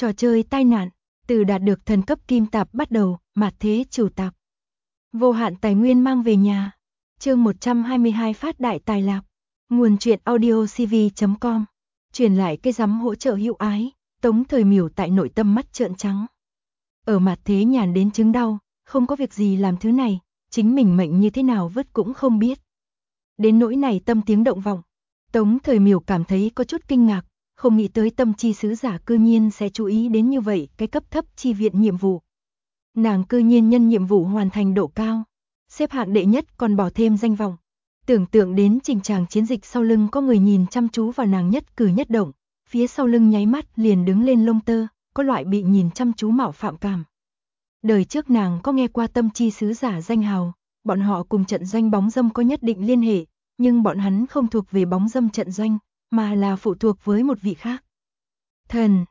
Trò chơi tai nạn, từ đạt được thần cấp kim tạp bắt đầu, mạt thế chủ tạp. Vô hạn tài nguyên mang về nhà. Chương 122 phát đại tài lạc. Nguồn truyện audiocv.com. Truyền lại cái rắm hỗ trợ hữu ái, Tống Thời Miểu tại nội tâm mắt trợn trắng. Ở mạt thế nhàn đến chứng đau, không có việc gì làm thứ này, chính mình mệnh như thế nào vứt cũng không biết. Đến nỗi này tâm tiếng động vọng, Tống Thời Miểu cảm thấy có chút kinh ngạc, không nghĩ tới tâm chi sứ giả cư nhiên sẽ chú ý đến như vậy cái cấp thấp chi viện nhiệm vụ. Nàng cư nhiên nhân nhiệm vụ hoàn thành độ cao, xếp hạng đệ nhất còn bỏ thêm danh vọng. Tưởng tượng đến trình tràng chiến dịch sau lưng có người nhìn chăm chú vào nàng nhất cử nhất động, phía sau lưng nháy mắt liền đứng lên lông tơ, có loại bị nhìn chăm chú mạo phạm cảm. Đời trước nàng có nghe qua tâm chi sứ giả danh hào, bọn họ cùng trận doanh bóng dâm có nhất định liên hệ, nhưng bọn hắn không thuộc về bóng dâm trận doanh, mà là phụ thuộc với một vị khác. Thần,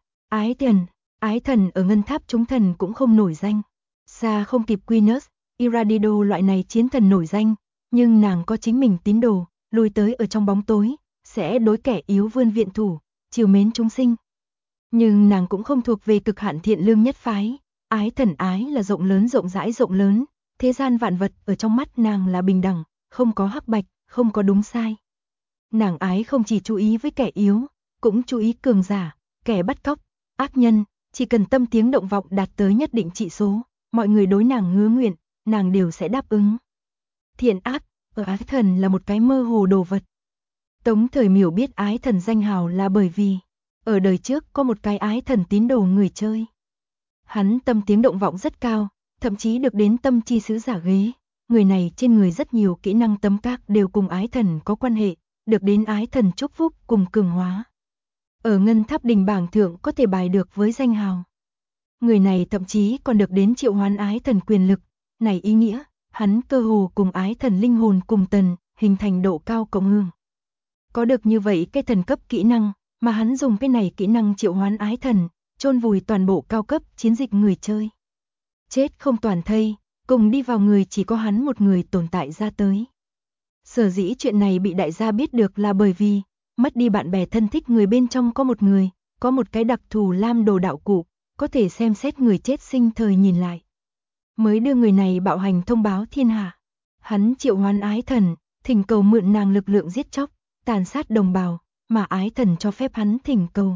ái thần ở ngân tháp chúng thần cũng không nổi danh. Xa không kịp Quinos, Iradido loại này chiến thần nổi danh, nhưng nàng có chính mình tín đồ, lùi tới ở trong bóng tối, sẽ đối kẻ yếu vươn viện thủ, chiều mến chúng sinh. Nhưng nàng cũng không thuộc về cực hạn thiện lương nhất phái, ái thần ái là rộng lớn rộng rãi rộng lớn, thế gian vạn vật ở trong mắt nàng là bình đẳng, không có hắc bạch, không có đúng sai. Nàng ái không chỉ chú ý với kẻ yếu, cũng chú ý cường giả, kẻ bắt cóc, ác nhân, chỉ cần tâm tiếng động vọng đạt tới nhất định trị số, mọi người đối nàng hứa nguyện, nàng đều sẽ đáp ứng. Thiện ác, ở ái thần là một cái mơ hồ đồ vật. Tống Thời Miểu biết ái thần danh hào là bởi vì, ở đời trước có một cái ái thần tín đồ người chơi. Hắn tâm tiếng động vọng rất cao, thậm chí được đến tâm chi sứ giả ghế. Người này trên người rất nhiều kỹ năng tấm các đều cùng ái thần có quan hệ, được đến ái thần chúc phúc cùng cường hóa. Ở ngân tháp đình bảng thượng có thể bài được với danh hào. Người này thậm chí còn được đến triệu hoán ái thần quyền lực, này ý nghĩa, hắn cơ hồ cùng ái thần linh hồn cùng tần, hình thành độ cao cộng hưởng. Có được như vậy cái thần cấp kỹ năng, mà hắn dùng cái này kỹ năng triệu hoán ái thần, chôn vùi toàn bộ cao cấp chiến dịch người chơi. Chết không toàn thây, cùng đi vào người chỉ có hắn một người tồn tại ra tới. Sở dĩ chuyện này bị đại gia biết được là bởi vì, mất đi bạn bè thân thích người bên trong có một người, có một cái đặc thù lam đồ đạo cụ, có thể xem xét người chết sinh thời nhìn lại. Mới đưa người này bạo hành thông báo thiên hạ. Hắn triệu hoán ái thần, thỉnh cầu mượn nàng lực lượng giết chóc, tàn sát đồng bào, mà ái thần cho phép hắn thỉnh cầu.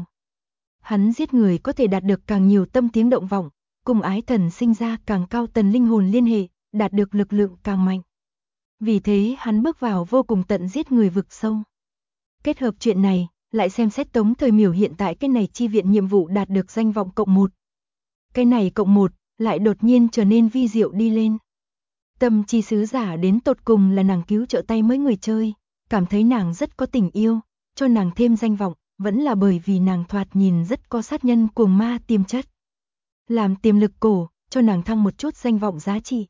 Hắn giết người có thể đạt được càng nhiều tâm tiếng động vọng, cùng ái thần sinh ra càng cao tần linh hồn liên hệ, đạt được lực lượng càng mạnh. Vì thế hắn bước vào vô cùng tận giết người vực sâu. Kết hợp chuyện này, lại xem xét Tống Thời Miểu hiện tại cái này chi viện nhiệm vụ đạt được danh vọng cộng 1. Cái này cộng 1, lại đột nhiên trở nên vi diệu đi lên. Tâm chi sứ giả đến tột cùng là nàng cứu trợ tay mới người chơi, cảm thấy nàng rất có tình yêu, cho nàng thêm danh vọng, vẫn là bởi vì nàng thoạt nhìn rất có sát nhân cuồng ma tiềm chất. Làm tiềm lực cổ, cho nàng thăng một chút danh vọng giá trị.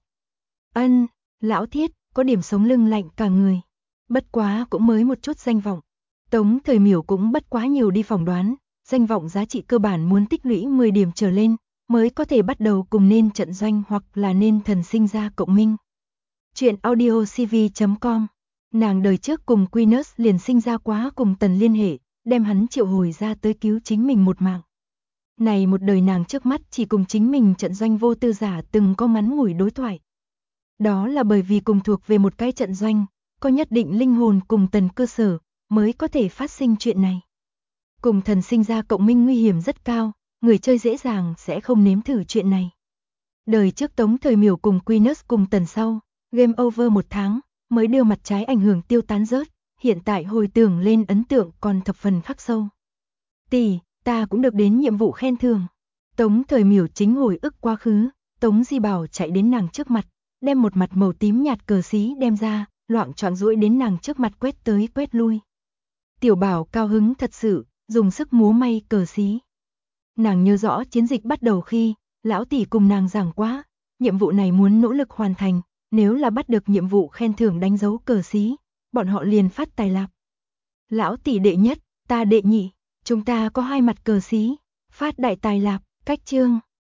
Lão thiết, có điểm sống lưng lạnh cả người. Bất quá cũng mới một chút danh vọng. Tống Thời Miểu cũng bất quá nhiều đi phỏng đoán, danh vọng giá trị cơ bản muốn tích lũy 10 điểm trở lên, mới có thể bắt đầu cùng nên trận doanh hoặc là nên thần sinh ra cộng minh. Chuyện audiocv.com. Nàng đời trước cùng Quinos liền sinh ra quá cùng tần liên hệ, đem hắn triệu hồi ra tới cứu chính mình một mạng. Này một đời nàng trước mắt chỉ cùng chính mình trận doanh vô tư giả từng có ngắn ngủi đối thoại. Đó là bởi vì cùng thuộc về một cái trận doanh, có nhất định linh hồn cùng tần cơ sở, mới có thể phát sinh chuyện này. Cùng thần sinh ra cộng minh nguy hiểm rất cao, người chơi dễ dàng sẽ không nếm thử chuyện này. Đời trước Tống Thời Miểu cùng Quinos cùng tần sau, game over 1 tháng, mới đưa mặt trái ảnh hưởng tiêu tán rớt, hiện tại hồi tưởng lên ấn tượng còn thập phần khắc sâu. Tỷ, ta cũng được đến nhiệm vụ khen thưởng. Tống Thời Miểu chính hồi ức quá khứ, Tống Di Bảo chạy đến nàng trước mặt, đem một mặt màu tím nhạt cờ xí đem ra, loạng choạng duỗi đến nàng trước mặt quét tới quét lui. Tiểu Bảo cao hứng thật sự, dùng sức múa may cờ xí. Nàng nhớ rõ chiến dịch bắt đầu khi, lão tỷ cùng nàng giảng quá, nhiệm vụ này muốn nỗ lực hoàn thành, nếu là bắt được nhiệm vụ khen thưởng đánh dấu cờ xí, bọn họ liền phát tài lạc. Lão tỷ đệ nhất, ta đệ nhị, chúng ta có 2 mặt cờ xí, phát đại tài lạc, cách chương.